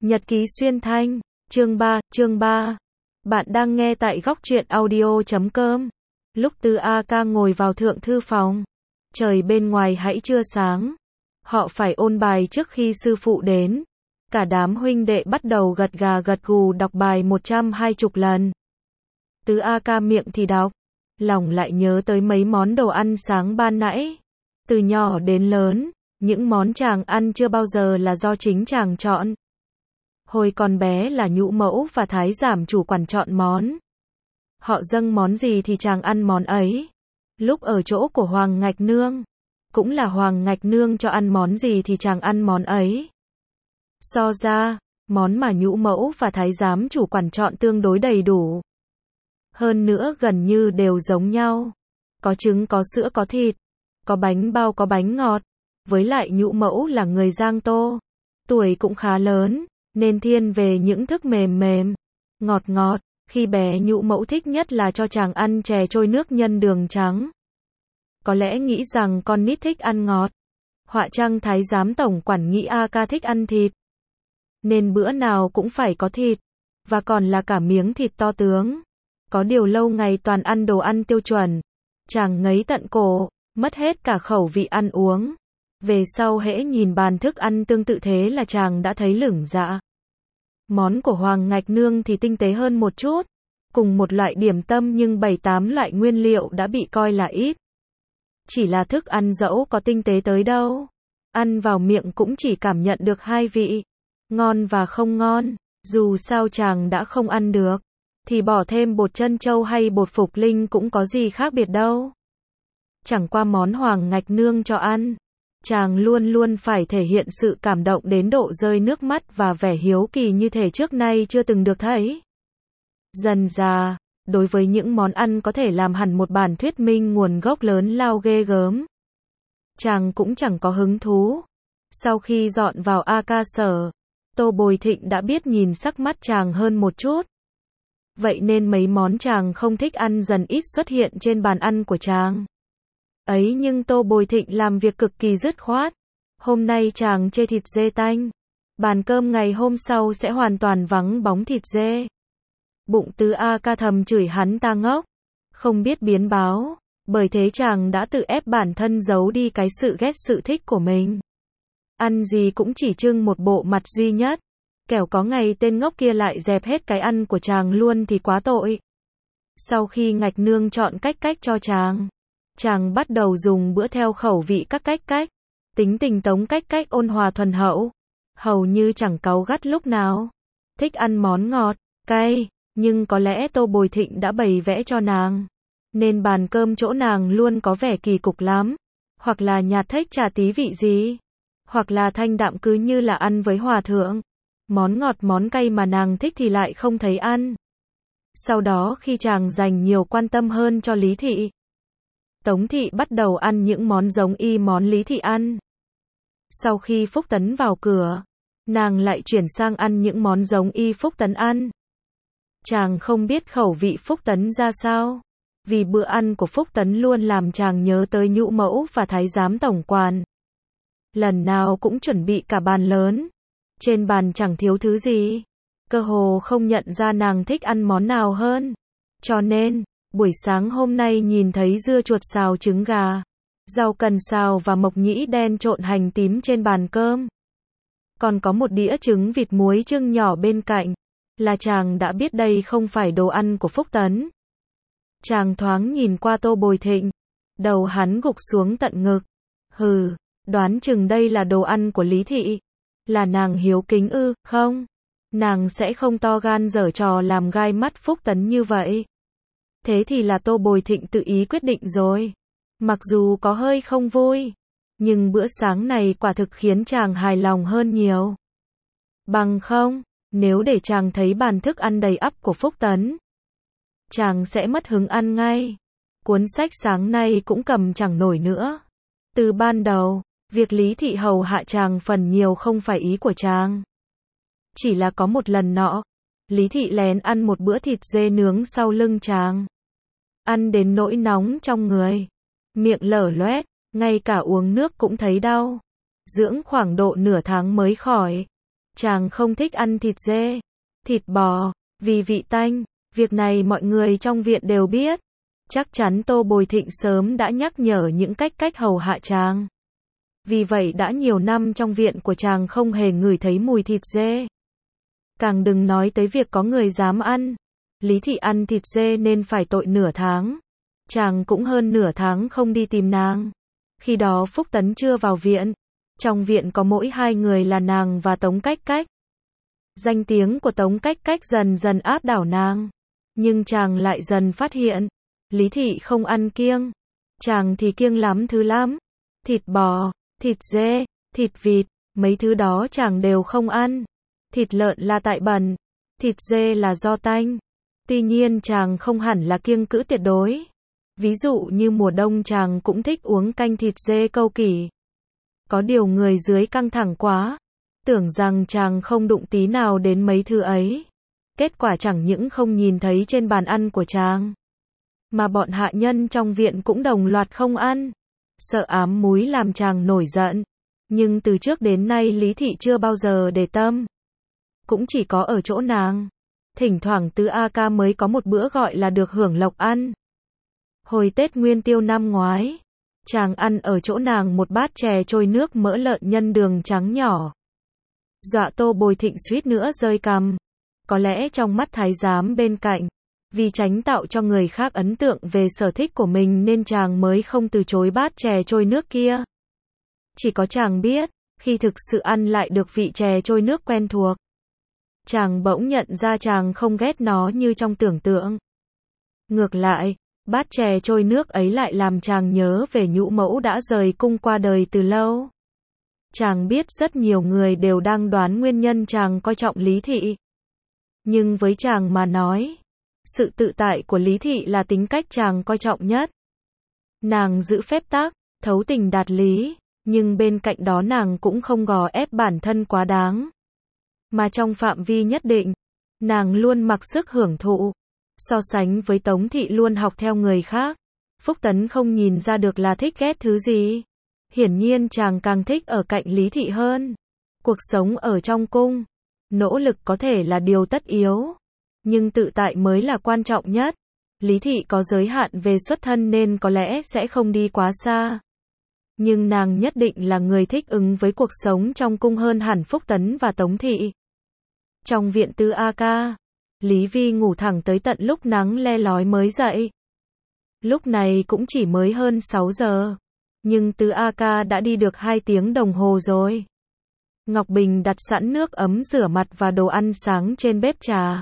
Nhật ký xuyên thanh, chương 3. Bạn đang nghe tại góc truyện audio.com. Lúc Từ A Ca ngồi vào thượng thư phòng, trời bên ngoài hãy chưa sáng. Họ phải ôn bài trước khi sư phụ đến. Cả đám huynh đệ bắt đầu gật gà gật gù đọc bài 120 lần. Từ A Ca miệng thì đọc, lòng lại nhớ tới mấy món đồ ăn sáng ban nãy. Từ nhỏ đến lớn, những món chàng ăn chưa bao giờ là do chính chàng chọn. Hồi còn bé là nhũ mẫu và thái giảm chủ quản chọn món. Họ dâng món gì thì chàng ăn món ấy. Lúc ở chỗ của Hoàng Ngạch Nương, cũng là Hoàng Ngạch Nương cho ăn món gì thì chàng ăn món ấy. So ra, món mà nhũ mẫu và thái giám chủ quản chọn tương đối đầy đủ. Hơn nữa gần như đều giống nhau. Có trứng, có sữa, có thịt, có bánh bao, có bánh ngọt. Với lại nhũ mẫu là người Giang Tô, tuổi cũng khá lớn, nên thiên về những thức mềm mềm, ngọt ngọt. Khi bé nhũ mẫu thích nhất là cho chàng ăn chè trôi nước nhân đường trắng. Có lẽ nghĩ rằng con nít thích ăn ngọt. Họa chăng thái giám tổng quản nghĩ A Ca thích ăn thịt, nên bữa nào cũng phải có thịt, và còn là cả miếng thịt to tướng. Có điều lâu ngày toàn ăn đồ ăn tiêu chuẩn, chàng ngấy tận cổ, mất hết cả khẩu vị ăn uống. Về sau hễ nhìn bàn thức ăn tương tự thế là chàng đã thấy lửng dạ. Món của Hoàng Ngạch Nương thì tinh tế hơn một chút, cùng một loại điểm tâm nhưng 7-8 loại nguyên liệu đã bị coi là ít. Chỉ là thức ăn dẫu có tinh tế tới đâu, ăn vào miệng cũng chỉ cảm nhận được hai vị, ngon và không ngon. Dù sao chàng đã không ăn được, thì bỏ thêm bột trân châu hay bột phục linh cũng có gì khác biệt đâu. Chẳng qua món Hoàng Ngạch Nương cho ăn, chàng luôn luôn phải thể hiện sự cảm động đến độ rơi nước mắt và vẻ hiếu kỳ như thể trước nay chưa từng được thấy. Dần dà, đối với những món ăn có thể làm hẳn một bản thuyết minh nguồn gốc lớn lao ghê gớm, chàng cũng chẳng có hứng thú. Sau khi dọn vào A Ca sở, Tô Bồi Thịnh đã biết nhìn sắc mắt chàng hơn một chút. Vậy nên mấy món chàng không thích ăn dần ít xuất hiện trên bàn ăn của chàng. Ấy nhưng Tô Bồi Thịnh làm việc cực kỳ dứt khoát. Hôm nay chàng chê thịt dê tanh, bàn cơm ngày hôm sau sẽ hoàn toàn vắng bóng thịt dê. Bụng Từ A Ca thầm chửi hắn ta ngốc, không biết biến báo, bởi thế chàng đã tự ép bản thân giấu đi cái sự ghét sự thích của mình. Ăn gì cũng chỉ trưng một bộ mặt duy nhất, kẻo có ngày tên ngốc kia lại dẹp hết cái ăn của chàng luôn thì quá tội. Sau khi Ngạch Nương chọn cách cho chàng bắt đầu dùng bữa theo khẩu vị các cách. Tính tình Tống cách ôn hòa thuần hậu, hầu như chẳng cáu gắt lúc nào. Thích ăn món ngọt, cay, nhưng có lẽ Tô Bồi Thịnh đã bày vẽ cho nàng, nên bàn cơm chỗ nàng luôn có vẻ kỳ cục lắm. Hoặc là nhạt thếch chả tí vị gì, hoặc là thanh đạm cứ như là ăn với hòa thượng. Món ngọt món cay mà nàng thích thì lại không thấy ăn. Sau đó khi chàng dành nhiều quan tâm hơn cho Lý Thị, Tống Thị bắt đầu ăn những món giống y món Lý Thị ăn. Sau khi Phúc Tấn vào cửa, nàng lại chuyển sang ăn những món giống y Phúc Tấn ăn. Chàng không biết khẩu vị Phúc Tấn ra sao, vì bữa ăn của Phúc Tấn luôn làm chàng nhớ tới nhũ mẫu và thái giám tổng quản. Lần nào cũng chuẩn bị cả bàn lớn, trên bàn chẳng thiếu thứ gì, cơ hồ không nhận ra nàng thích ăn món nào hơn. Cho nên, buổi sáng hôm nay nhìn thấy dưa chuột xào trứng gà, rau cần xào và mộc nhĩ đen trộn hành tím trên bàn cơm, còn có một đĩa trứng vịt muối chưng nhỏ bên cạnh, là chàng đã biết đây không phải đồ ăn của Phúc Tấn. Chàng thoáng nhìn qua Tô Bồi Thịnh, đầu hắn gục xuống tận ngực. Hừ, đoán chừng đây là đồ ăn của Lý Thị. Là nàng hiếu kính ư? Không, nàng sẽ không to gan giở trò làm gai mắt Phúc Tấn như vậy. Thế thì là Tô Bồi Thịnh tự ý quyết định rồi. Mặc dù có hơi không vui, nhưng bữa sáng này quả thực khiến chàng hài lòng hơn nhiều. Bằng không, nếu để chàng thấy bàn thức ăn đầy ắp của Phúc Tấn, chàng sẽ mất hứng ăn ngay. Cuốn sách sáng nay cũng cầm chẳng nổi nữa. Từ ban đầu, việc Lý Thị hầu hạ chàng phần nhiều không phải ý của chàng. Chỉ là có một lần nọ, Lý Thị lén ăn một bữa thịt dê nướng sau lưng chàng. Ăn đến nỗi nóng trong người, miệng lở loét, ngay cả uống nước cũng thấy đau. Dưỡng khoảng độ nửa tháng mới khỏi. Chàng không thích ăn thịt dê, thịt bò, vì vị tanh. Việc này mọi người trong viện đều biết. Chắc chắn Tô Bồi Thịnh sớm đã nhắc nhở những cách hầu hạ chàng. Vì vậy đã nhiều năm trong viện của chàng không hề ngửi thấy mùi thịt dê. Càng đừng nói tới việc có người dám ăn. Lý Thị ăn thịt dê nên phải tội nửa tháng. Chàng cũng hơn nửa tháng không đi tìm nàng. Khi đó Phúc Tấn chưa vào viện. Trong viện có mỗi hai người là nàng và Tống Cách Cách. Danh tiếng của Tống Cách Cách dần dần áp đảo nàng. Nhưng chàng lại dần phát hiện. Lý Thị không ăn kiêng. Chàng thì kiêng lắm thứ lắm. Thịt bò, thịt dê, thịt vịt, mấy thứ đó chàng đều không ăn. Thịt lợn là tại bẩn. Thịt dê là do tanh. Tuy nhiên chàng không hẳn là kiêng cữ tuyệt đối. Ví dụ như mùa đông chàng cũng thích uống canh thịt dê Câu Kỷ. Có điều người dưới căng thẳng quá. Tưởng rằng chàng không đụng tí nào đến mấy thứ ấy. Kết quả chẳng những không nhìn thấy trên bàn ăn của chàng. Mà bọn hạ nhân trong viện cũng đồng loạt không ăn. Sợ ám múi làm chàng nổi giận. Nhưng từ trước đến nay Lý Thị chưa bao giờ để tâm. Cũng chỉ có ở chỗ nàng. Thỉnh thoảng Tứ A Ca mới có một bữa gọi là được hưởng lộc ăn. Hồi Tết Nguyên Tiêu năm ngoái, chàng ăn ở chỗ nàng một bát chè trôi nước mỡ lợn nhân đường trắng nhỏ. Dọa Tô Bồi Thịnh suýt nữa rơi cằm. Có lẽ trong mắt thái giám bên cạnh, vì tránh tạo cho người khác ấn tượng về sở thích của mình nên chàng mới không từ chối bát chè trôi nước kia. Chỉ có chàng biết, khi thực sự ăn lại được vị chè trôi nước quen thuộc, chàng bỗng nhận ra chàng không ghét nó như trong tưởng tượng. Ngược lại, bát chè trôi nước ấy lại làm chàng nhớ về nhũ mẫu đã rời cung qua đời từ lâu. Chàng biết rất nhiều người đều đang đoán nguyên nhân chàng coi trọng Lý Thị. Nhưng với chàng mà nói, sự tự tại của Lý Thị là tính cách chàng coi trọng nhất. Nàng giữ phép tắc, thấu tình đạt lý, nhưng bên cạnh đó nàng cũng không gò ép bản thân quá đáng. Mà trong phạm vi nhất định, nàng luôn mặc sức hưởng thụ. So sánh với Tống Thị luôn học theo người khác, Phúc Tấn không nhìn ra được là thích ghét thứ gì. Hiển nhiên chàng càng thích ở cạnh Lý Thị hơn. Cuộc sống ở trong cung, nỗ lực có thể là điều tất yếu, nhưng tự tại mới là quan trọng nhất. Lý Thị có giới hạn về xuất thân nên có lẽ sẽ không đi quá xa. Nhưng nàng nhất định là người thích ứng với cuộc sống trong cung hơn hẳn Phúc Tấn và Tống Thị. Trong viện Tứ A Ca, Lý Vi ngủ thẳng tới tận lúc nắng le lói mới dậy. Lúc này cũng chỉ mới hơn 6 giờ. Nhưng Tứ A Ca đã đi được 2 tiếng đồng hồ rồi. Ngọc Bình đặt sẵn nước ấm rửa mặt và đồ ăn sáng trên bếp trà.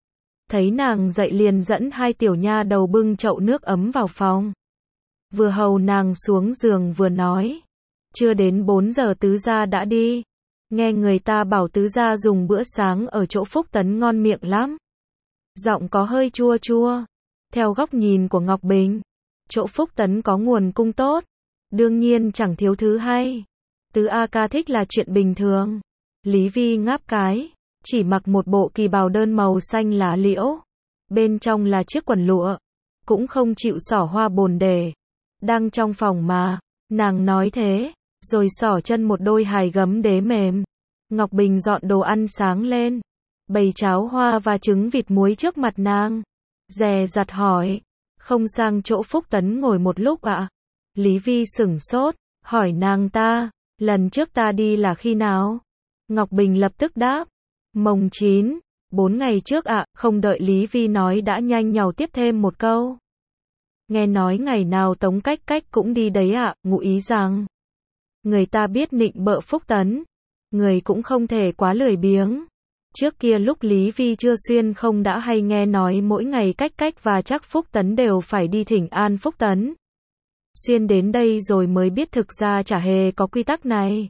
Thấy nàng dậy liền dẫn 2 tiểu nha đầu bưng chậu nước ấm vào phòng. Vừa hầu nàng xuống giường vừa nói. Chưa đến 4 giờ tứ gia đã đi. Nghe người ta bảo tứ gia dùng bữa sáng ở chỗ Phúc Tấn ngon miệng lắm. Giọng có hơi chua chua. Theo góc nhìn của Ngọc Bình, chỗ Phúc Tấn có nguồn cung tốt. Đương nhiên chẳng thiếu thứ hay. Tứ A Ca thích là chuyện bình thường. Lý Vi ngáp cái, chỉ mặc một bộ kỳ bào đơn màu xanh lá liễu. Bên trong là chiếc quần lụa. Cũng không chịu xỏ hoa bồn đề. Đang trong phòng mà, nàng nói thế, rồi xỏ chân một đôi hài gấm đế mềm. Ngọc Bình dọn đồ ăn sáng lên, bày cháo hoa và trứng vịt muối trước mặt nàng. Dè dặt hỏi, không sang chỗ Phúc Tấn ngồi một lúc ạ? Lý Vi sửng sốt, hỏi nàng ta, lần trước ta đi là khi nào? Ngọc Bình lập tức đáp, mồng 9, 4 ngày trước ạ. Không đợi Lý Vi nói đã nhanh nhảu tiếp thêm một câu. Nghe nói ngày nào Tống Cách Cách cũng đi đấy ạ, ngụ ý rằng người ta biết nịnh bợ Phúc Tấn, người cũng không thể quá lười biếng. Trước kia lúc Lý Vi chưa xuyên không đã hay nghe nói mỗi ngày Cách Cách và chắc Phúc Tấn đều phải đi thỉnh an Phúc Tấn. Xuyên đến đây rồi mới biết thực ra chả hề có quy tắc này.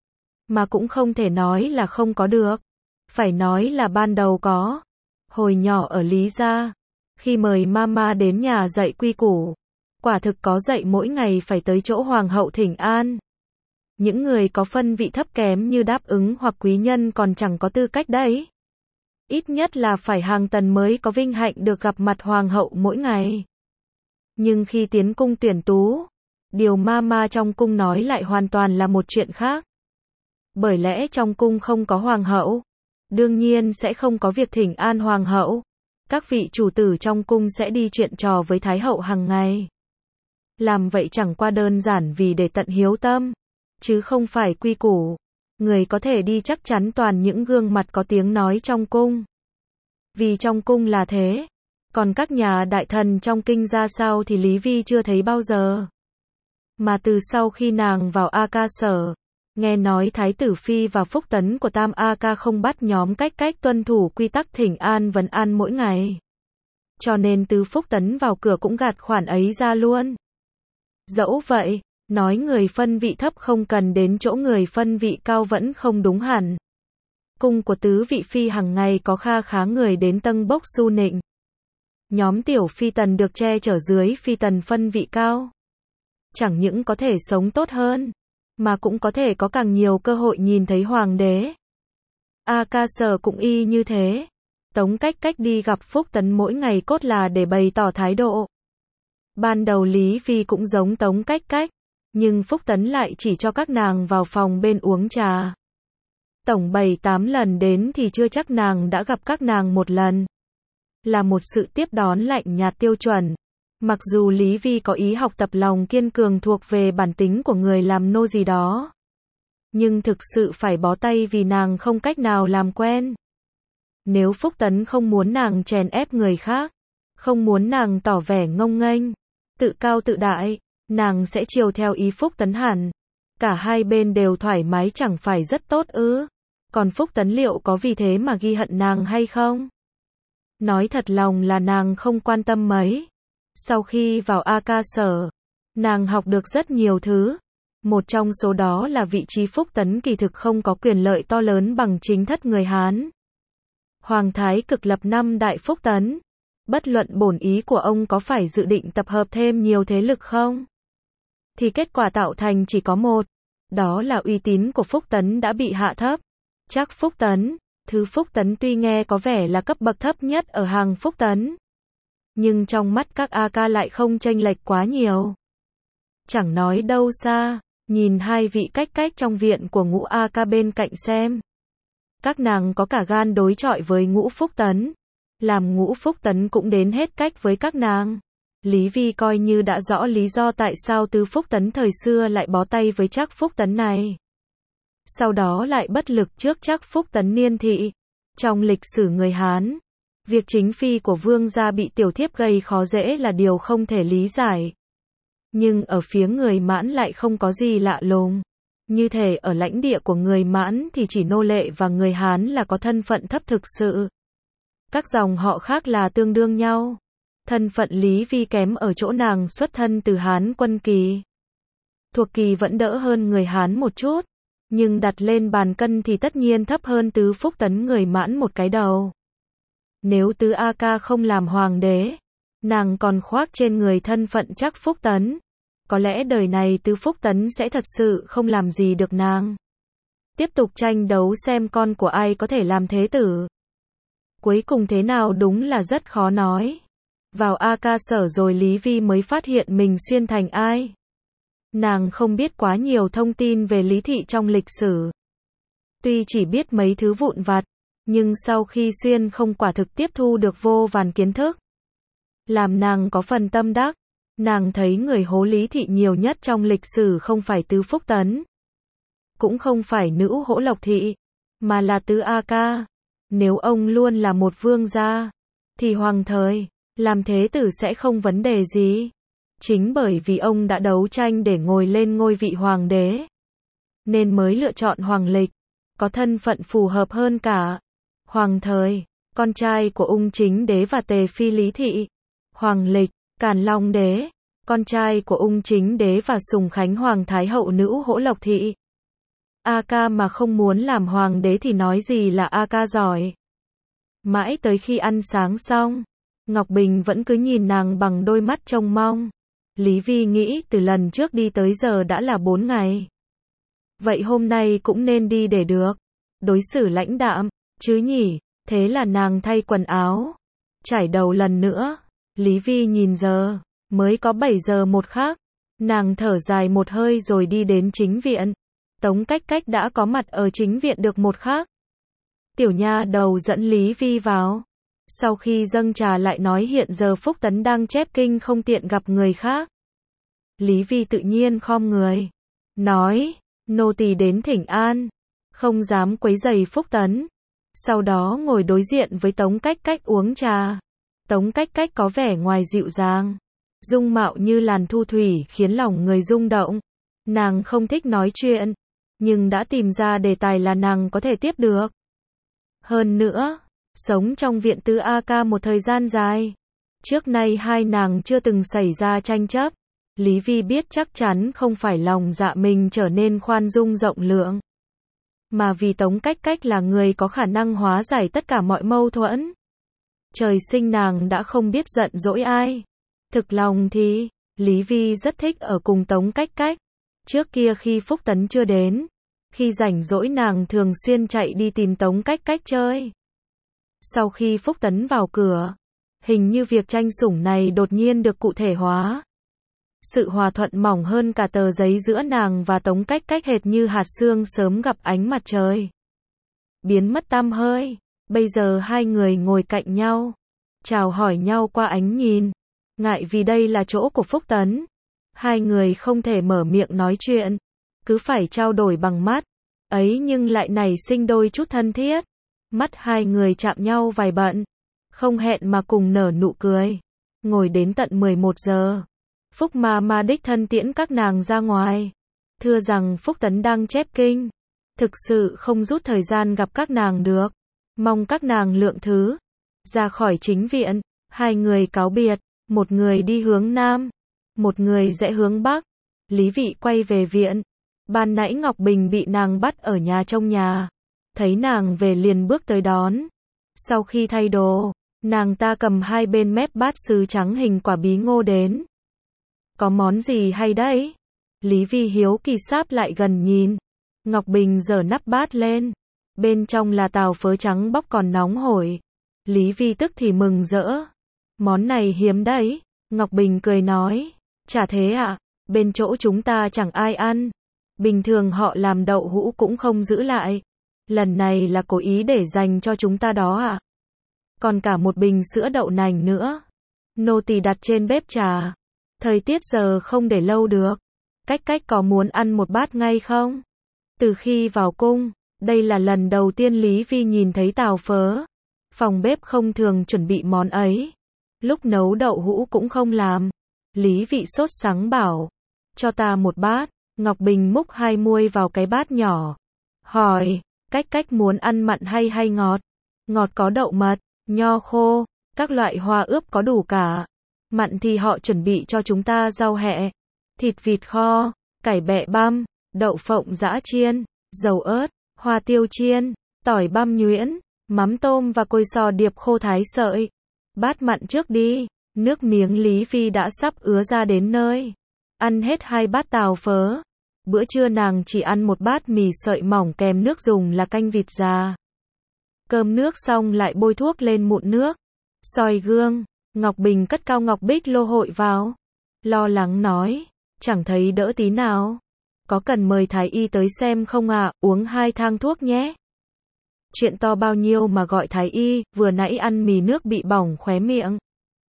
Mà cũng không thể nói là không có được. Phải nói là ban đầu có. Hồi nhỏ ở Lý gia, khi mời mama đến nhà dạy quy củ, quả thực có dạy mỗi ngày phải tới chỗ hoàng hậu thỉnh an. Những người có phân vị thấp kém như đáp ứng hoặc quý nhân còn chẳng có tư cách đấy. Ít nhất là phải hàng tần mới có vinh hạnh được gặp mặt hoàng hậu mỗi ngày. Nhưng khi tiến cung tuyển tú, điều mama trong cung nói lại hoàn toàn là một chuyện khác. Bởi lẽ trong cung không có hoàng hậu, đương nhiên sẽ không có việc thỉnh an hoàng hậu. Các vị chủ tử trong cung sẽ đi chuyện trò với thái hậu hàng ngày. Làm vậy chẳng qua đơn giản vì để tận hiếu tâm, chứ không phải quy củ. Người có thể đi chắc chắn toàn những gương mặt có tiếng nói trong cung. Vì trong cung là thế. Còn các nhà đại thần trong kinh ra sao thì Lý Vi chưa thấy bao giờ. Mà từ sau khi nàng vào A Ca sở, nghe nói Thái tử Phi và Phúc Tấn của Tam A Ca không bắt nhóm cách tuân thủ quy tắc thỉnh an vấn an mỗi ngày. Cho nên từ Phúc Tấn vào cửa cũng gạt khoản ấy ra luôn. Dẫu vậy, nói người phân vị thấp không cần đến chỗ người phân vị cao vẫn không đúng hẳn. Cung của tứ vị phi hàng ngày có kha khá người đến tâng bốc su nịnh. Nhóm tiểu phi tần được che chở dưới phi tần phân vị cao. Chẳng những có thể sống tốt hơn, mà cũng có thể có càng nhiều cơ hội nhìn thấy hoàng đế. A Ca sở cũng y như thế. Tống Cách đi gặp Phúc Tấn mỗi ngày cốt là để bày tỏ thái độ. Ban đầu Lý Vi cũng giống Tống Cách, nhưng Phúc Tấn lại chỉ cho các nàng vào phòng bên uống trà. Tổng 7-8 lần đến thì chưa chắc nàng đã gặp các nàng một lần. Là một sự tiếp đón lạnh nhạt tiêu chuẩn. Mặc dù Lý Vi có ý học tập lòng kiên cường thuộc về bản tính của người làm nô gì đó, nhưng thực sự phải bó tay vì nàng không cách nào làm quen. Nếu Phúc Tấn không muốn nàng chèn ép người khác, không muốn nàng tỏ vẻ ngông nghênh, tự cao tự đại, nàng sẽ chiều theo ý Phúc Tấn hẳn. Cả hai bên đều thoải mái chẳng phải rất tốt ư? Còn Phúc Tấn liệu có vì thế mà ghi hận nàng hay không? Nói thật lòng là nàng không quan tâm mấy. Sau khi vào A Ca sở, nàng học được rất nhiều thứ. Một trong số đó là vị trí Phúc Tấn kỳ thực không có quyền lợi to lớn bằng chính thất người Hán. Hoàng thái cực lập 5 đại Phúc Tấn. Bất luận bổn ý của ông có phải dự định tập hợp thêm nhiều thế lực không, thì kết quả tạo thành chỉ có một. Đó là uy tín của Phúc Tấn đã bị hạ thấp. Chắc Phúc Tấn, thứ Phúc Tấn tuy nghe có vẻ là cấp bậc thấp nhất ở hàng Phúc Tấn, nhưng trong mắt các A Ca lại không chênh lệch quá nhiều. Chẳng nói đâu xa, nhìn hai vị cách trong viện của Ngũ A Ca bên cạnh xem. Các nàng có cả gan đối chọi với Ngũ Phúc Tấn. Làm Ngũ Phúc Tấn cũng đến hết cách với các nàng. Lý Vi coi như đã rõ lý do tại sao tứ Phúc Tấn thời xưa lại bó tay với Trác Phúc Tấn này. Sau đó lại bất lực trước Trác Phúc Tấn niên thị. Trong lịch sử người Hán, việc chính phi của vương gia bị tiểu thiếp gây khó dễ là điều không thể lý giải. Nhưng ở phía người Mãn lại không có gì lạ lùng. Như thể ở lãnh địa của người Mãn thì chỉ nô lệ và người Hán là có thân phận thấp thực sự. Các dòng họ khác là tương đương nhau. Thân phận Lý Vi kém ở chỗ nàng xuất thân từ Hán quân kỳ. Thuộc kỳ vẫn đỡ hơn người Hán một chút, nhưng đặt lên bàn cân thì tất nhiên thấp hơn tứ Phúc Tấn người Mãn một cái đầu. Nếu tứ A Ca không làm hoàng đế, nàng còn khoác trên người thân phận Trác Phúc Tấn, có lẽ đời này tứ Phúc Tấn sẽ thật sự không làm gì được nàng. Tiếp tục tranh đấu xem con của ai có thể làm thế tử. Cuối cùng thế nào đúng là rất khó nói. Vào A Ca sở rồi Lý Vi mới phát hiện mình xuyên thành ai. Nàng không biết quá nhiều thông tin về Lý thị trong lịch sử. Tuy chỉ biết mấy thứ vụn vặt, nhưng sau khi xuyên không quả thực tiếp thu được vô vàn kiến thức. Làm nàng có phần tâm đắc. Nàng thấy người hố Lý thị nhiều nhất trong lịch sử không phải tứ Phúc Tấn, cũng không phải nữ hỗ Lộc thị, mà là tứ A Ca. Nếu ông luôn là một vương gia, thì hoàng thời, làm thế tử sẽ không vấn đề gì. Chính bởi vì ông đã đấu tranh để ngồi lên ngôi vị hoàng đế, nên mới lựa chọn Hoàng Lịch, có thân phận phù hợp hơn cả. Hoàng thời, con trai của Ung Chính đế và Tề phi Lý thị. Hoàng Lịch, Càn Long đế, con trai của Ung Chính đế và Sùng Khánh hoàng thái hậu nữ hỗ Lộc thị. A Ca mà không muốn làm hoàng đế thì nói gì là A Ca giỏi. Mãi tới khi ăn sáng xong, Ngọc Bình vẫn cứ nhìn nàng bằng đôi mắt trông mong. Lý Vi nghĩ từ lần trước đi tới giờ đã là 4 ngày. Vậy hôm nay cũng nên đi để được. Đối xử lãnh đạm, chứ nhỉ. Thế là nàng thay quần áo, chải đầu lần nữa. Lý Vi nhìn giờ, mới có 7 giờ một khác. Nàng thở dài một hơi rồi đi đến chính viện. Tống Cách Cách đã có mặt ở chính viện được một khắc. Tiểu nha đầu dẫn Lý Vi vào. Sau khi dâng trà lại nói hiện giờ Phúc Tấn đang chép kinh không tiện gặp người khác. Lý Vi tự nhiên khom người. Nói, nô tỳ đến thỉnh an. Không dám quấy rầy Phúc Tấn. Sau đó ngồi đối diện với Tống Cách Cách uống trà. Tống Cách Cách có vẻ ngoài dịu dàng. Dung mạo như làn thu thủy khiến lòng người rung động. Nàng không thích nói chuyện. Nhưng đã tìm ra đề tài là nàng có thể tiếp được. Hơn nữa, sống trong viện Tư A Ca một thời gian dài. Trước nay hai nàng chưa từng xảy ra tranh chấp. Lý Vi biết chắc chắn không phải lòng dạ mình trở nên khoan dung rộng lượng. Mà vì Tống Cách Cách là người có khả năng hóa giải tất cả mọi mâu thuẫn. Trời sinh nàng đã không biết giận dỗi ai. Thực lòng thì, Lý Vi rất thích ở cùng Tống Cách Cách. Trước kia khi Phúc Tấn chưa đến, khi rảnh rỗi nàng thường xuyên chạy đi tìm Tống Cách Cách chơi. Sau khi Phúc Tấn vào cửa, hình như việc tranh sủng này đột nhiên được cụ thể hóa. Sự hòa thuận mỏng hơn cả tờ giấy giữa nàng và Tống Cách Cách hệt như hạt sương sớm gặp ánh mặt trời. Biến mất tăm hơi, bây giờ hai người ngồi cạnh nhau, chào hỏi nhau qua ánh nhìn. Ngại vì đây là chỗ của Phúc Tấn, hai người không thể mở miệng nói chuyện, cứ phải trao đổi bằng mắt, ấy nhưng lại nảy sinh đôi chút thân thiết. Mắt hai người chạm nhau vài bận, không hẹn mà cùng nở nụ cười. Ngồi đến tận 11 giờ, Phúc ma đích thân tiễn các nàng ra ngoài. Thưa rằng Phúc Tấn đang chép kinh, thực sự không rút thời gian gặp các nàng được. Mong các nàng lượng thứ. Ra khỏi chính viện, hai người cáo biệt, một người đi hướng Nam, một người rẽ hướng Bắc. Lý Vị quay về viện. Ban nãy Ngọc Bình bị nàng bắt ở nhà trông nhà. Thấy nàng về liền bước tới đón. Sau khi thay đồ, nàng ta cầm hai bên mép bát sứ trắng hình quả bí ngô đến. Có món gì hay đấy? Lý Vi hiếu kỳ sáp lại gần nhìn. Ngọc Bình giở nắp bát lên. Bên trong là tàu phớ trắng bóc còn nóng hổi. Lý Vi tức thì mừng rỡ. Món này hiếm đấy. Ngọc Bình cười nói. Chả thế ạ, bên chỗ chúng ta chẳng ai ăn. Bình thường họ làm đậu hũ cũng không giữ lại. Lần này là cố ý để dành cho chúng ta đó ạ. Còn cả một bình sữa đậu nành nữa. Nô tỳ đặt trên bếp trà. Thời tiết giờ không để lâu được. Cách Cách có muốn ăn một bát ngay không? Từ khi vào cung, đây là lần đầu tiên Lý Vi nhìn thấy tàu phớ. Phòng bếp không thường chuẩn bị món ấy. Lúc nấu đậu hũ cũng không làm. Lý Vị sốt sắng bảo. Cho ta một bát. Ngọc Bình múc hai muôi vào cái bát nhỏ. Hỏi, Cách muốn ăn mặn hay ngọt? Ngọt có đậu mật, nho khô, các loại hoa ướp có đủ cả. Mặn thì họ chuẩn bị cho chúng ta rau hẹ, thịt vịt kho, cải bẹ băm, đậu phộng giã chiên, dầu ớt, hoa tiêu chiên, tỏi băm nhuyễn, mắm tôm và côi sò điệp khô thái sợi. Bát mặn trước đi. Nước miếng Lý Vi đã sắp ứa ra đến nơi. Ăn hết hai bát tàu phớ. Bữa trưa nàng chỉ ăn một bát mì sợi mỏng kèm nước dùng là canh vịt già. Cơm nước xong lại bôi thuốc lên mụn nước. Soi gương, Ngọc Bình cất cao ngọc bích lô hội vào. Lo lắng nói, chẳng thấy đỡ tí nào. Có cần mời thái y tới xem không ạ, uống 2 thang thuốc nhé. Chuyện to bao nhiêu mà gọi thái y, vừa nãy ăn mì nước bị bỏng khóe miệng.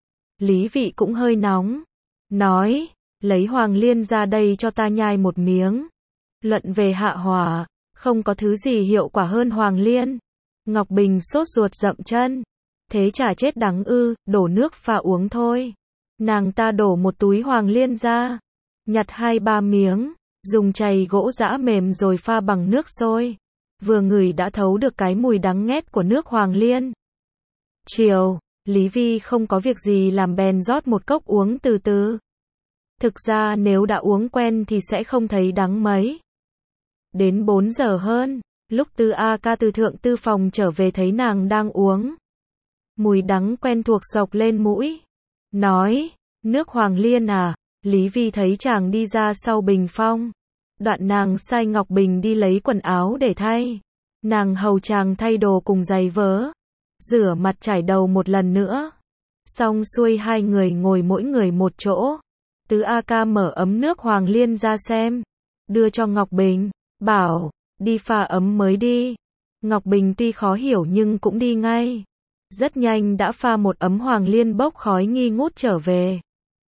Lý Vị cũng hơi nóng. Nói, lấy hoàng liên ra đây cho ta nhai một miếng. Luận về hạ hỏa, không có thứ gì hiệu quả hơn hoàng liên. Ngọc Bình sốt ruột dậm chân. Thế chả chết đắng ư, đổ nước pha uống thôi. Nàng ta đổ một túi hoàng liên ra. Nhặt 2-3 miếng, dùng chày gỗ giã mềm rồi pha bằng nước sôi. Vừa ngửi đã thấu được cái mùi đắng nghét của nước hoàng liên. Chiều, Lý Vi không có việc gì làm bèn rót một cốc uống từ từ. Thực ra nếu đã uống quen thì sẽ không thấy đắng mấy. Đến 4 giờ hơn, lúc Tư A Ca từ thượng tư phòng trở về thấy nàng đang uống. Mùi đắng quen thuộc xộc lên mũi. Nói, nước hoàng liên à? Lý Vi thấy chàng đi ra sau bình phong. Đoạn nàng sai Ngọc Bình đi lấy quần áo để thay. Nàng hầu chàng thay đồ cùng giày vớ. Rửa mặt chải đầu một lần nữa. Xong xuôi hai người ngồi mỗi người một chỗ. Tứ A Ca mở ấm nước hoàng liên ra xem. Đưa cho Ngọc Bình. bảo, đi pha ấm mới đi. Ngọc Bình tuy khó hiểu nhưng cũng đi ngay. Rất nhanh đã pha một ấm hoàng liên bốc khói nghi ngút trở về.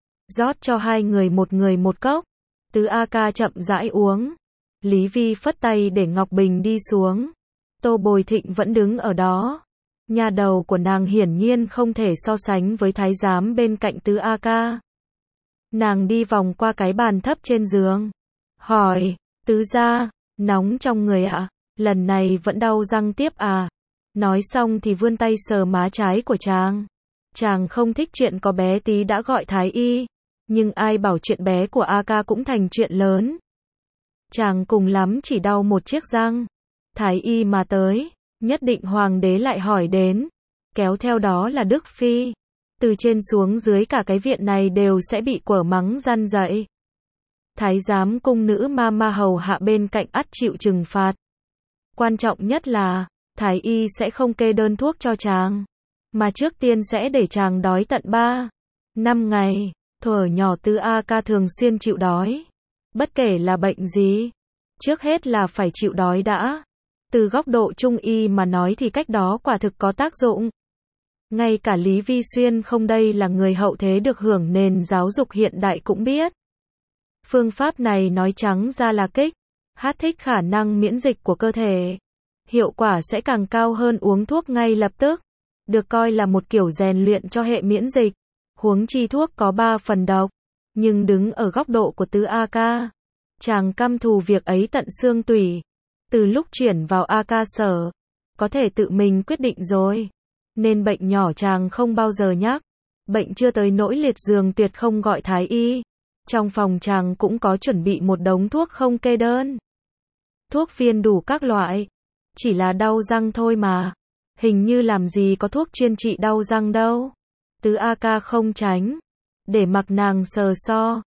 Rót cho hai người một cốc. Tứ A Ca chậm rãi uống. Lý Vi phất tay để Ngọc Bình đi xuống. Tô Bồi Thịnh vẫn đứng ở đó. Nhà đầu của nàng hiển nhiên không thể so sánh với thái giám bên cạnh Tứ A Ca. Nàng đi vòng qua cái bàn thấp trên giường. Hỏi, tứ gia, nóng trong người ạ? Lần này vẫn đau răng tiếp à? Nói xong thì vươn tay sờ má trái của chàng. Chàng không thích chuyện có bé tí đã gọi thái y. Nhưng ai bảo chuyện bé của A Ca cũng thành chuyện lớn. Chàng cùng lắm chỉ đau một chiếc răng. Thái y mà tới, nhất định hoàng đế lại hỏi đến. Kéo theo đó là Đức Phi. Từ trên xuống dưới cả cái viện này đều sẽ bị quở mắng răn dạy. Thái giám cung nữ ma hầu hạ bên cạnh ắt chịu trừng phạt. Quan trọng nhất là, thái y sẽ không kê đơn thuốc cho chàng. Mà trước tiên sẽ để chàng đói tận 3-5 ngày. Thuở nhỏ Tứ A Ca thường xuyên chịu đói. Bất kể là bệnh gì, trước hết là phải chịu đói đã. Từ góc độ trung y mà nói thì cách đó quả thực có tác dụng. Ngay cả Lý Vi Xuyên không đây là người hậu thế được hưởng nền giáo dục hiện đại cũng biết. Phương pháp này nói trắng ra là kích thích khả năng miễn dịch của cơ thể. Hiệu quả sẽ càng cao hơn uống thuốc ngay lập tức. Được coi là một kiểu rèn luyện cho hệ miễn dịch. Huống chi thuốc có 3 phần độc. Nhưng đứng ở góc độ của Tứ A Ca, chàng căm thù việc ấy tận xương tủy. Từ lúc chuyển vào A Ca sở, có thể tự mình quyết định rồi. Nên bệnh nhỏ chàng không bao giờ nhắc. Bệnh chưa tới nỗi liệt giường tuyệt không gọi thái y. Trong phòng chàng cũng có chuẩn bị một đống thuốc không kê đơn. Thuốc viên đủ các loại. Chỉ là đau răng thôi mà. Hình như làm gì có thuốc chuyên trị đau răng đâu. Tứ A Ca không tránh. Để mặc nàng sờ so.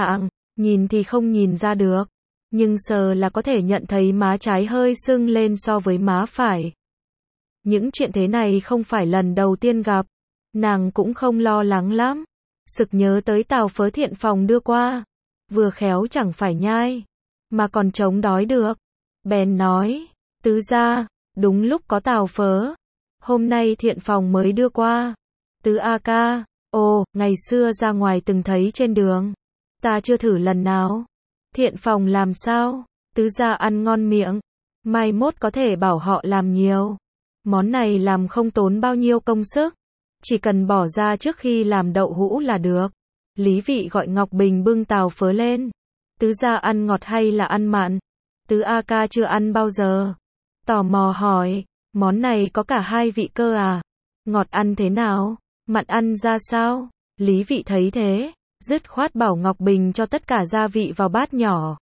Nhìn thì không nhìn ra được. Nhưng sờ là có thể nhận thấy má trái hơi sưng lên so với má phải. Những chuyện thế này không phải lần đầu tiên gặp. Nàng cũng không lo lắng lắm. Sực nhớ tới tàu phớ Thiện Phòng đưa qua. Vừa khéo chẳng phải nhai, mà còn chống đói được. Bèn nói, tứ gia, đúng lúc có tàu phớ. Hôm nay Thiện Phòng mới đưa qua. Tứ A Ca, ồ, ngày xưa ra ngoài từng thấy trên đường. Ta chưa thử lần nào. Thiện Phòng làm sao? Tứ gia ăn ngon miệng. Mai mốt có thể bảo họ làm nhiều. Món này làm không tốn bao nhiêu công sức. Chỉ cần bỏ ra trước khi làm đậu hũ là được. Lý Vị gọi Ngọc Bình bưng tàu phớ lên. Tứ gia ăn ngọt hay là ăn mặn? Tứ A Ca chưa ăn bao giờ. Tò mò hỏi, món này có cả hai vị cơ à? Ngọt ăn thế nào? Mặn ăn ra sao? Lý Vị thấy thế, dứt khoát bảo Ngọc Bình cho tất cả gia vị vào bát nhỏ.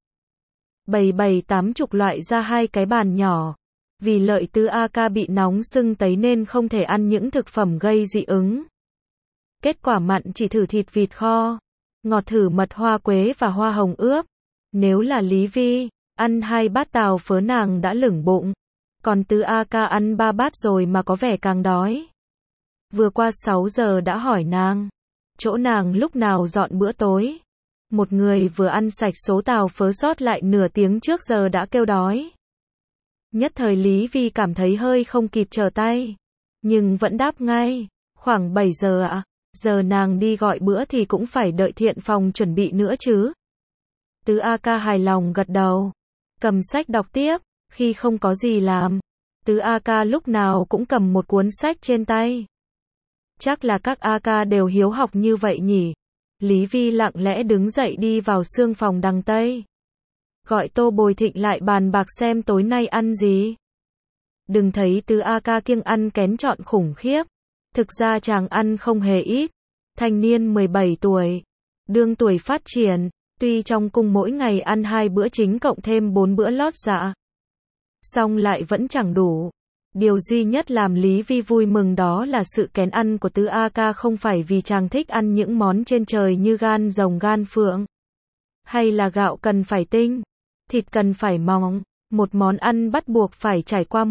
Bày 80 loại ra hai cái bàn nhỏ. Vì lợi Tứ A Ca bị nóng sưng tấy nên không thể ăn những thực phẩm gây dị ứng. Kết quả mặn chỉ thử thịt vịt kho, ngọt thử mật hoa quế và hoa hồng ướp. Nếu là Lý Vi, ăn 2 bát tàu phớ nàng đã lửng bụng. Còn Tứ A Ca ăn 3 bát rồi mà có vẻ càng đói. Vừa qua 6 giờ đã hỏi nàng, chỗ nàng lúc nào dọn bữa tối. Một người vừa ăn sạch số tàu phớ sót lại nửa tiếng trước giờ đã kêu đói. Nhất thời Lý Vi cảm thấy hơi không kịp trở tay, nhưng vẫn đáp ngay, khoảng 7 giờ ạ. Giờ nàng đi gọi bữa thì cũng phải đợi Thiện Phòng chuẩn bị nữa chứ. Tứ A Ca hài lòng gật đầu, cầm sách đọc tiếp. Khi không có gì làm, Tứ A Ca lúc nào cũng cầm một cuốn sách trên tay. Chắc là các A Ca đều hiếu học như vậy nhỉ. Lý Vi lặng lẽ đứng dậy đi vào xương phòng đằng Tây. Gọi Tô Bồi Thịnh lại bàn bạc xem tối nay ăn gì. Đừng thấy Tứ A Ca kiêng ăn kén chọn khủng khiếp. Thực ra chàng ăn không hề ít. Thanh niên 17 tuổi, đương tuổi phát triển, tuy trong cung mỗi ngày ăn 2 bữa chính cộng thêm 4 bữa lót dạ, song lại vẫn chẳng đủ. Điều duy nhất làm Lý Vi vui mừng đó là sự kén ăn của Tứ A Ca không phải vì chàng thích ăn những món trên trời như gan rồng gan phượng, hay là gạo cần phải tinh, thịt cần phải mỏng, một món ăn bắt buộc phải trải qua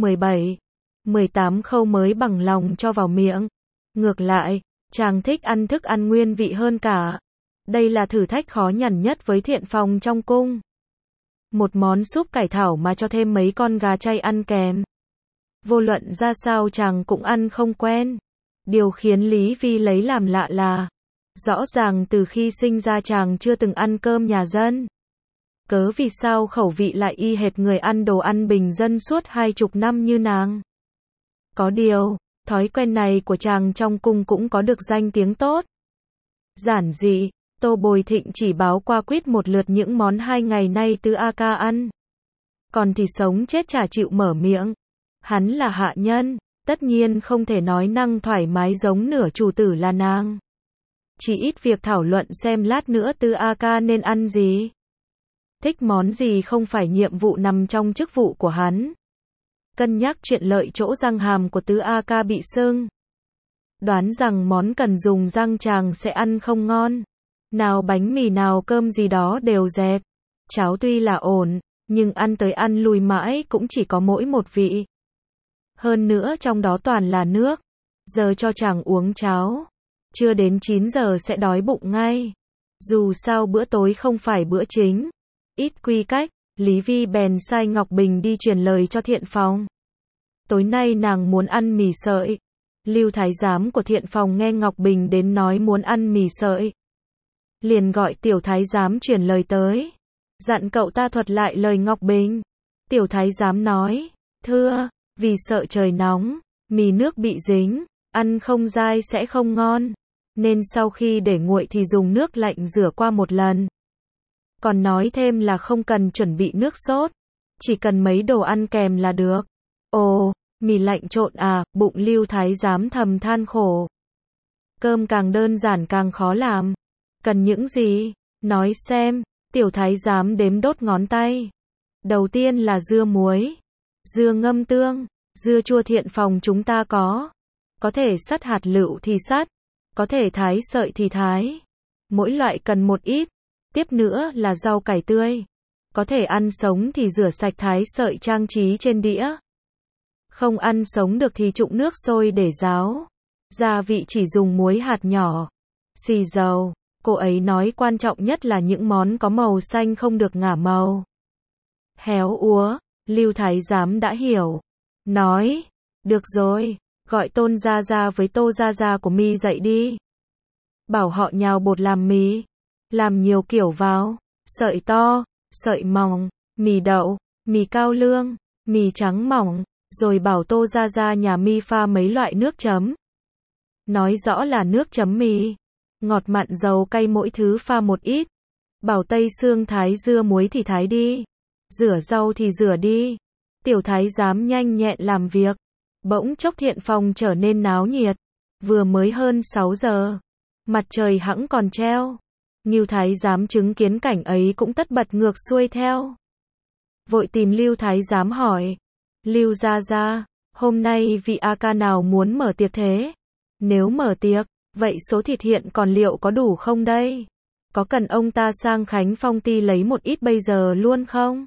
17-18 khâu mới bằng lòng cho vào miệng. Ngược lại, chàng thích ăn thức ăn nguyên vị hơn cả. Đây là thử thách khó nhằn nhất với Thiện Phòng trong cung. một món súp cải thảo mà cho thêm mấy con gà chay ăn kèm. Vô luận ra sao chàng cũng ăn không quen. Điều khiến Lý Vi lấy làm lạ là, rõ ràng từ khi sinh ra chàng chưa từng ăn cơm nhà dân. Cớ vì sao khẩu vị lại y hệt người ăn đồ ăn bình dân suốt 20 năm như nàng. Có điều, thói quen này của chàng trong cung cũng có được danh tiếng tốt. Giản dị, Tô Bồi Thịnh chỉ báo qua quýt một lượt những món 2 ngày nay Tư A Ca ăn. Còn thì sống chết chả chịu mở miệng. Hắn là hạ nhân, tất nhiên không thể nói năng thoải mái giống nửa chủ tử là nàng. Chỉ ít việc thảo luận xem lát nữa Tư A Ca nên ăn gì, thích món gì không phải nhiệm vụ nằm trong chức vụ của hắn. Cân nhắc chuyện lợi chỗ răng hàm của Tư A Ca bị sưng. Đoán rằng món cần dùng răng chàng sẽ ăn không ngon. Nào bánh mì nào cơm gì đó đều dẹt. Cháo tuy là ổn, nhưng ăn tới ăn lui mãi cũng chỉ có mỗi một vị. Hơn nữa trong đó toàn là nước. Giờ cho chàng uống cháo, chưa đến 9 giờ sẽ đói bụng ngay. Dù sao bữa tối không phải bữa chính. Ít quy cách, Lý Vi bèn sai Ngọc Bình đi truyền lời cho Thiện Phòng. Tối nay nàng muốn ăn mì sợi. Lưu thái giám của Thiện Phòng nghe Ngọc Bình đến nói muốn ăn mì sợi, liền gọi tiểu thái giám truyền lời tới, dặn cậu ta thuật lại lời Ngọc Bình. Tiểu thái giám nói, thưa, vì sợ trời nóng, mì nước bị dính, ăn không dai sẽ không ngon, nên sau khi để nguội thì dùng nước lạnh rửa qua một lần. Còn nói thêm là không cần chuẩn bị nước sốt, chỉ cần mấy đồ ăn kèm là được. Ồ, mì lạnh trộn à, bụng Lưu thái giám thầm than khổ. Cơm càng đơn giản càng khó làm. Cần những gì? Nói xem. Tiểu thái giám đếm đốt ngón tay. Đầu tiên là dưa muối, dưa ngâm tương, dưa chua Thiện Phòng chúng ta có thể sắt hạt lựu thì sắt, có thể thái sợi thì thái. Mỗi loại cần một ít. Tiếp nữa là rau cải tươi. Có thể ăn sống thì rửa sạch thái sợi trang trí trên đĩa. Không ăn sống được thì trụng nước sôi để ráo. Gia vị chỉ dùng muối hạt nhỏ. Xì dầu. Cô ấy nói quan trọng nhất là những món có màu xanh không được ngả màu. Héo úa. Lưu thái giám đã hiểu. Nói. Được rồi. Gọi Tôn Gia Gia với Tô Gia Gia của mi dậy đi. Bảo họ nhào bột làm mì. Làm nhiều kiểu vào. Sợi to, sợi mỏng, mì đậu, mì cao lương, mì trắng mỏng. Rồi bảo Tô Gia Gia nhà mi pha mấy loại nước chấm. Nói rõ là nước chấm mì. Ngọt mặn dầu cay mỗi thứ pha một ít. Bảo Tây Sương thái dưa muối thì thái đi. Rửa rau thì rửa đi. Tiểu thái giám nhanh nhẹn làm việc. Bỗng chốc Thiện Phòng trở nên náo nhiệt. Vừa mới hơn 6 giờ. Mặt trời hẵng còn treo. Ngưu thái giám chứng kiến cảnh ấy cũng tất bật ngược xuôi theo. Vội tìm Lưu thái giám hỏi. Lưu Gia Gia, hôm nay vị A Ca nào muốn mở tiệc thế? Nếu mở tiệc, vậy số thịt hiện còn liệu có đủ không đây? Có cần ông ta sang Khánh Phong Ti lấy một ít bây giờ luôn không?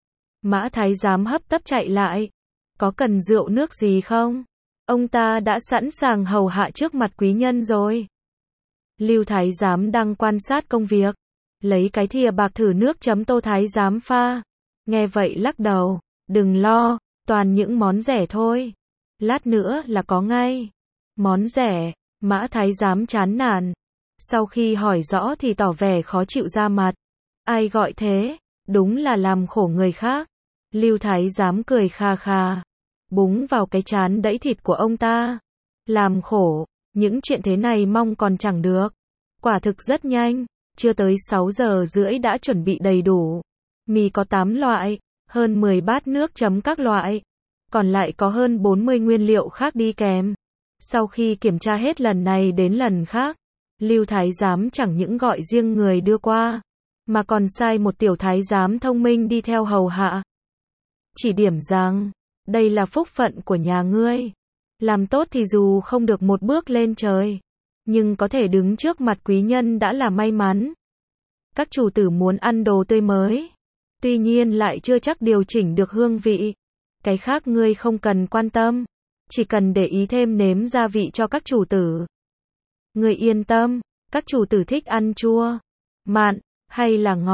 Mã thái giám hấp tấp chạy lại. Có cần rượu nước gì không? Ông ta đã sẵn sàng hầu hạ trước mặt quý nhân rồi. Lưu thái giám đang quan sát công việc. Lấy cái thìa bạc thử nước chấm Tô thái giám pha. Nghe vậy lắc đầu. Đừng lo. Toàn những món rẻ thôi. Lát nữa là có ngay. Món rẻ. Mã thái giám chán nản. Sau khi hỏi rõ thì tỏ vẻ khó chịu ra mặt. Ai gọi thế? Đúng là làm khổ người khác. Lưu thái giám cười kha kha. Búng vào cái trán đẫy thịt của ông ta. Làm khổ. Những chuyện thế này mong còn chẳng được. Quả thực rất nhanh. Chưa tới 6 giờ rưỡi đã chuẩn bị đầy đủ. Mì có 8 loại. Hơn 10 bát nước chấm các loại. Còn lại có hơn 40 nguyên liệu khác đi kèm. Sau khi kiểm tra hết lần này đến lần khác, Lưu thái giám chẳng những gọi riêng người đưa qua, mà còn sai một tiểu thái giám thông minh đi theo hầu hạ. Chỉ điểm rằng, đây là phúc phận của nhà ngươi. Làm tốt thì dù không được một bước lên trời, nhưng có thể đứng trước mặt quý nhân đã là may mắn. Các chủ tử muốn ăn đồ tươi mới, tuy nhiên lại chưa chắc điều chỉnh được hương vị. Cái khác ngươi không cần quan tâm, chỉ cần để ý thêm nếm gia vị cho các chủ tử. Ngươi yên tâm, các chủ tử thích ăn chua, mặn, hay là ngọt,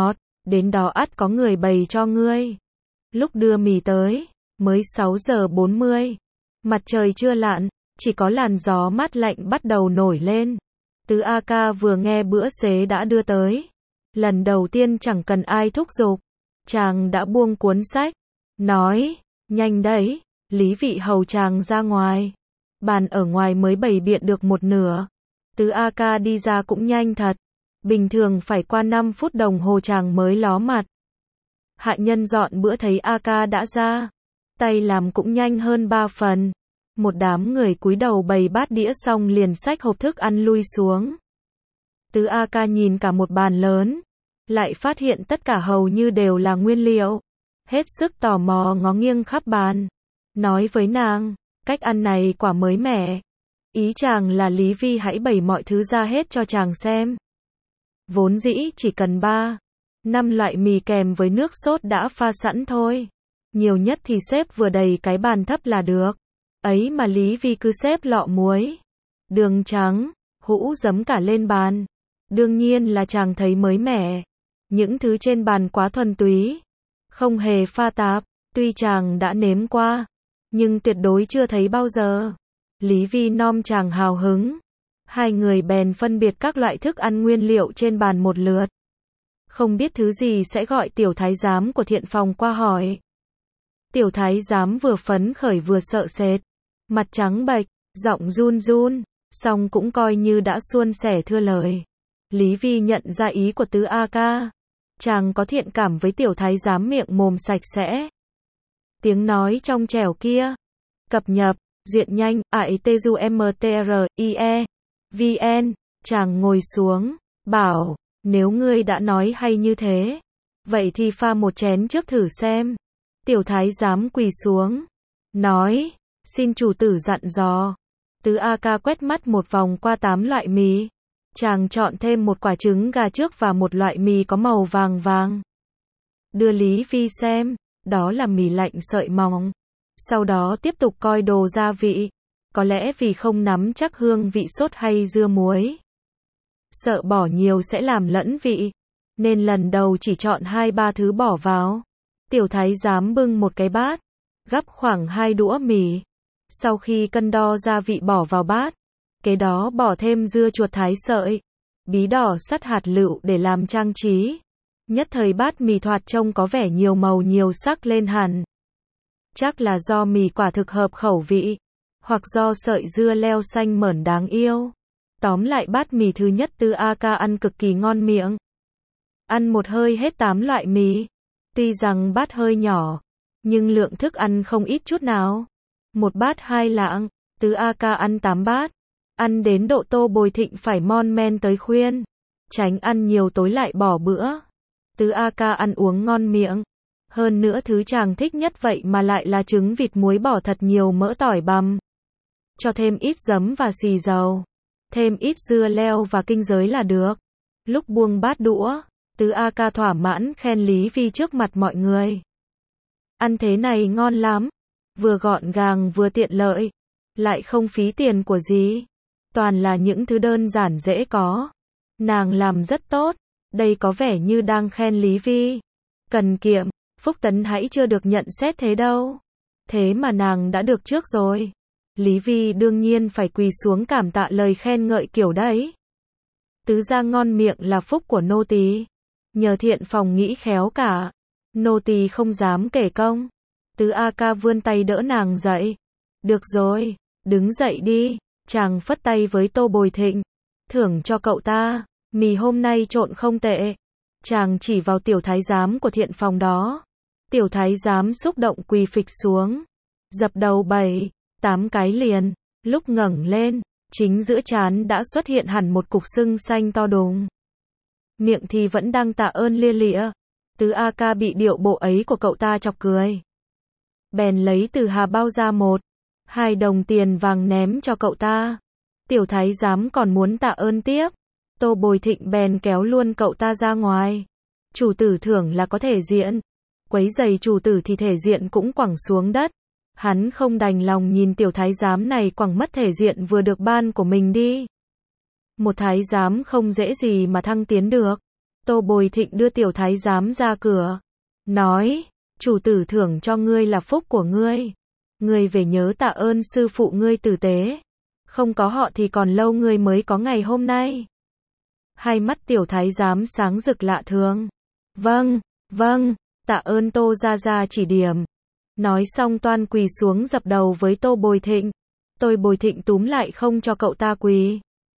đến đó ắt có người bày cho ngươi. Lúc đưa mì tới, mới 6 giờ 40. Mặt trời chưa lặn, chỉ có làn gió mát lạnh bắt đầu nổi lên. Tứ A Ca vừa nghe bữa xế đã đưa tới. Lần đầu tiên chẳng cần ai thúc giục. Chàng đã buông cuốn sách. Nói, nhanh đấy, Lý Vị hầu chàng ra ngoài. Bàn ở ngoài mới bày biện được một nửa. Tứ A Ca đi ra cũng nhanh thật. Bình thường phải qua 5 phút đồng hồ chàng mới ló mặt. Hạ nhân dọn bữa thấy A Ca đã ra. Tay làm cũng nhanh hơn 3 phần. Một đám người cúi đầu bày bát đĩa xong liền xách hộp thức ăn lui xuống. Tứ A Ca nhìn cả một bàn lớn. Lại phát hiện tất cả hầu như đều là nguyên liệu. Hết sức tò mò ngó nghiêng khắp bàn. Nói với nàng, cách ăn này quả mới mẻ. Ý chàng là Lý Vi hãy bày mọi thứ ra hết cho chàng xem. Vốn dĩ chỉ cần 3-5 loại mì kèm với nước sốt đã pha sẵn thôi. Nhiều nhất thì xếp vừa đầy cái bàn thấp là được. Ấy mà Lý Vi cứ xếp lọ muối, đường trắng, hũ giấm cả lên bàn. Đương nhiên là chàng thấy mới mẻ. Những thứ trên bàn quá thuần túy, không hề pha tạp. Tuy chàng đã nếm qua, nhưng tuyệt đối chưa thấy bao giờ. Lý Vi nom chàng hào hứng. Hai người bèn phân biệt các loại thức ăn nguyên liệu trên bàn một lượt. Không biết thứ gì sẽ gọi tiểu thái giám của thiện phòng qua hỏi. Tiểu thái giám vừa phấn khởi vừa sợ sệt. Mặt trắng bệch, giọng run run, song cũng coi như đã suôn sẻ thưa lời. Lý Vi nhận ra ý của Tứ A Ca. Chàng có thiện cảm với tiểu thái giám miệng mồm sạch sẽ. Tiếng nói trong trẻo kia. Cập nhật, duyệt nhanh, AITUMTRIE, VN. Chàng ngồi xuống, bảo, nếu ngươi đã nói hay như thế, vậy thì pha một chén trước thử xem. Tiểu thái giám quỳ xuống, nói, xin chủ tử dặn dò. Tứ A Ca quét mắt một vòng qua 8 loại mì. Chàng chọn thêm một quả trứng gà trước và một loại mì có màu vàng vàng. Đưa Lý Vi xem, đó là mì lạnh sợi mỏng. Sau đó tiếp tục coi đồ gia vị. Có lẽ vì không nắm chắc hương vị sốt hay dưa muối, sợ bỏ nhiều sẽ làm lẫn vị, nên lần đầu chỉ chọn 2-3 thứ bỏ vào. Tiểu thái giám bưng một cái bát, gắp khoảng 2 đũa mì. Sau khi cân đo gia vị bỏ vào bát, kế đó bỏ thêm dưa chuột thái sợi, bí đỏ sắt hạt lựu để làm trang trí. Nhất thời bát mì thoạt trông có vẻ nhiều màu nhiều sắc lên hẳn. Chắc là do mì quả thực hợp khẩu vị, hoặc do sợi dưa leo xanh mởn đáng yêu. Tóm lại bát mì thứ nhất Tứ A Ca ăn cực kỳ ngon miệng. Ăn một hơi hết 8 loại mì. Tuy rằng bát hơi nhỏ, nhưng lượng thức ăn không ít chút nào. Một bát 2 lạng, Tứ A Ca ăn 8 bát. Ăn đến độ Tô Bồi Thịnh phải mon men tới khuyên. Tránh ăn nhiều tối lại bỏ bữa. Tứ A Ca ăn uống ngon miệng. Hơn nữa thứ chàng thích nhất vậy mà lại là trứng vịt muối bỏ thật nhiều mỡ tỏi bằm. Cho thêm ít giấm và xì dầu. Thêm ít dưa leo và kinh giới là được. Lúc buông bát đũa, Tứ A Ca thỏa mãn khen Lý Vi trước mặt mọi người. Ăn thế này ngon lắm. Vừa gọn gàng vừa tiện lợi. Lại không phí tiền của gì. Toàn là những thứ đơn giản dễ có. Nàng làm rất tốt. Đây có vẻ như đang khen Lý Vi. Cần kiệm, Phúc Tấn hãy chưa được nhận xét thế đâu. Thế mà nàng đã được trước rồi. Lý Vi đương nhiên phải quỳ xuống cảm tạ lời khen ngợi kiểu đấy. Tứ gia ngon miệng là phúc của nô tỳ. Nhờ thiện phòng nghĩ khéo cả. Nô tỳ không dám kể công. Tứ A Ca vươn tay đỡ nàng dậy. Được rồi, đứng dậy đi. Chàng phất tay với Tô Bồi Thịnh. Thưởng cho cậu ta, mì hôm nay trộn không tệ. Chàng chỉ vào tiểu thái giám của thiện phòng đó. Tiểu thái giám xúc động quỳ phịch xuống. Dập đầu 7-8 cái liền. Lúc ngẩng lên, chính giữa trán đã xuất hiện hẳn một cục sưng xanh to đùng. Miệng thì vẫn đang tạ ơn lia lịa. Tứ A Ca bị điệu bộ ấy của cậu ta chọc cười. Bèn lấy từ hà bao ra 1-2 đồng tiền vàng ném cho cậu ta. Tiểu thái giám còn muốn tạ ơn tiếp. Tô Bồi Thịnh bèn kéo luôn cậu ta ra ngoài. Chủ tử thưởng là có thể diện. Quấy giày chủ tử thì thể diện cũng quẳng xuống đất. Hắn không đành lòng nhìn tiểu thái giám này quẳng mất thể diện vừa được ban của mình đi. Một thái giám không dễ gì mà thăng tiến được. Tô Bồi Thịnh đưa tiểu thái giám ra cửa. Nói, chủ tử thưởng cho ngươi là phúc của ngươi. Ngươi về nhớ tạ ơn sư phụ ngươi tử tế. Không có họ thì còn lâu ngươi mới có ngày hôm nay. Hai mắt tiểu thái giám sáng rực lạ thường. Vâng, vâng, tạ ơn Tô gia gia chỉ điểm. Nói xong toan quỳ xuống dập đầu với Tô Bồi Thịnh. Tô Bồi Thịnh túm lại không cho cậu ta quỳ.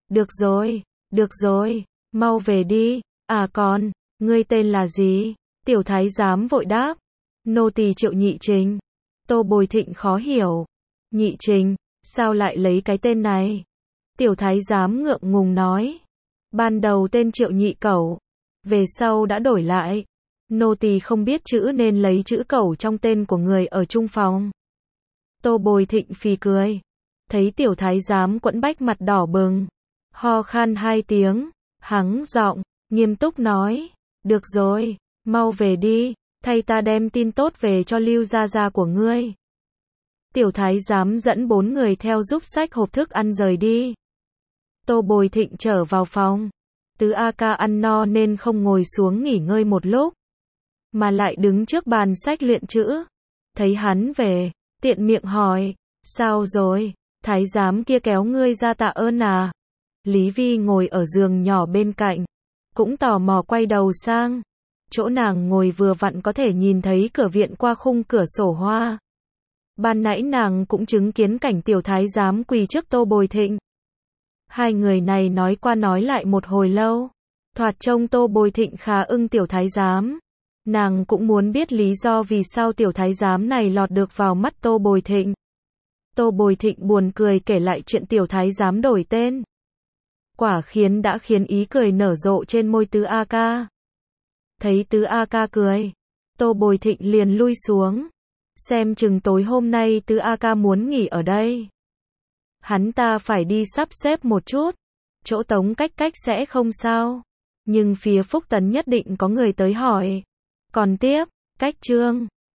Được rồi, mau về đi. À còn, ngươi tên là gì? Tiểu thái giám vội đáp. Nô tỳ Triệu Nhị Trình. Tô Bồi Thịnh khó hiểu. Nhị Trình, sao lại lấy cái tên này? Tiểu thái giám ngượng ngùng nói. Ban đầu tên Triệu Nhị Cẩu, về sau đã đổi lại. Nô tỳ không biết chữ nên lấy chữ Cẩu trong tên của người ở chung phòng. Tô Bồi Thịnh phì cười. Thấy tiểu thái giám quẫn bách mặt đỏ bừng, ho khan 2 tiếng, hắng giọng, nghiêm túc nói. Được rồi, mau về đi, thay ta đem tin tốt về cho Lưu gia gia của ngươi. Tiểu thái giám dẫn 4 người theo giúp xách hộp thức ăn rời đi. Tô Bồi Thịnh trở vào phòng. Tứ A Ca ăn no nên không ngồi xuống nghỉ ngơi một lúc, mà lại đứng trước bàn sách luyện chữ. Thấy hắn về, tiện miệng hỏi, sao rồi, thái giám kia kéo ngươi ra tạ ơn à? Lý Vi ngồi ở giường nhỏ bên cạnh, cũng tò mò quay đầu sang. Chỗ nàng ngồi vừa vặn có thể nhìn thấy cửa viện qua khung cửa sổ hoa. Ban nãy nàng cũng chứng kiến cảnh tiểu thái giám quỳ trước Tô Bồi Thịnh. Hai người này nói qua nói lại một hồi lâu. Thoạt trông Tô Bồi Thịnh khá ưng tiểu thái giám. Nàng cũng muốn biết lý do vì sao tiểu thái giám này lọt được vào mắt Tô Bồi Thịnh. Tô Bồi Thịnh buồn cười kể lại chuyện tiểu thái giám đổi tên. Quả đã khiến ý cười nở rộ trên môi Tứ A Ca. Thấy Tứ A Ca cười, Tô Bồi Thịnh liền lui xuống. Xem chừng tối hôm nay Tứ A Ca muốn nghỉ ở đây. Hắn ta phải đi sắp xếp một chút. Chỗ Tống Cách sẽ không sao. Nhưng phía Phúc Tấn nhất định có người tới hỏi. Còn tiếp, Cách Trương.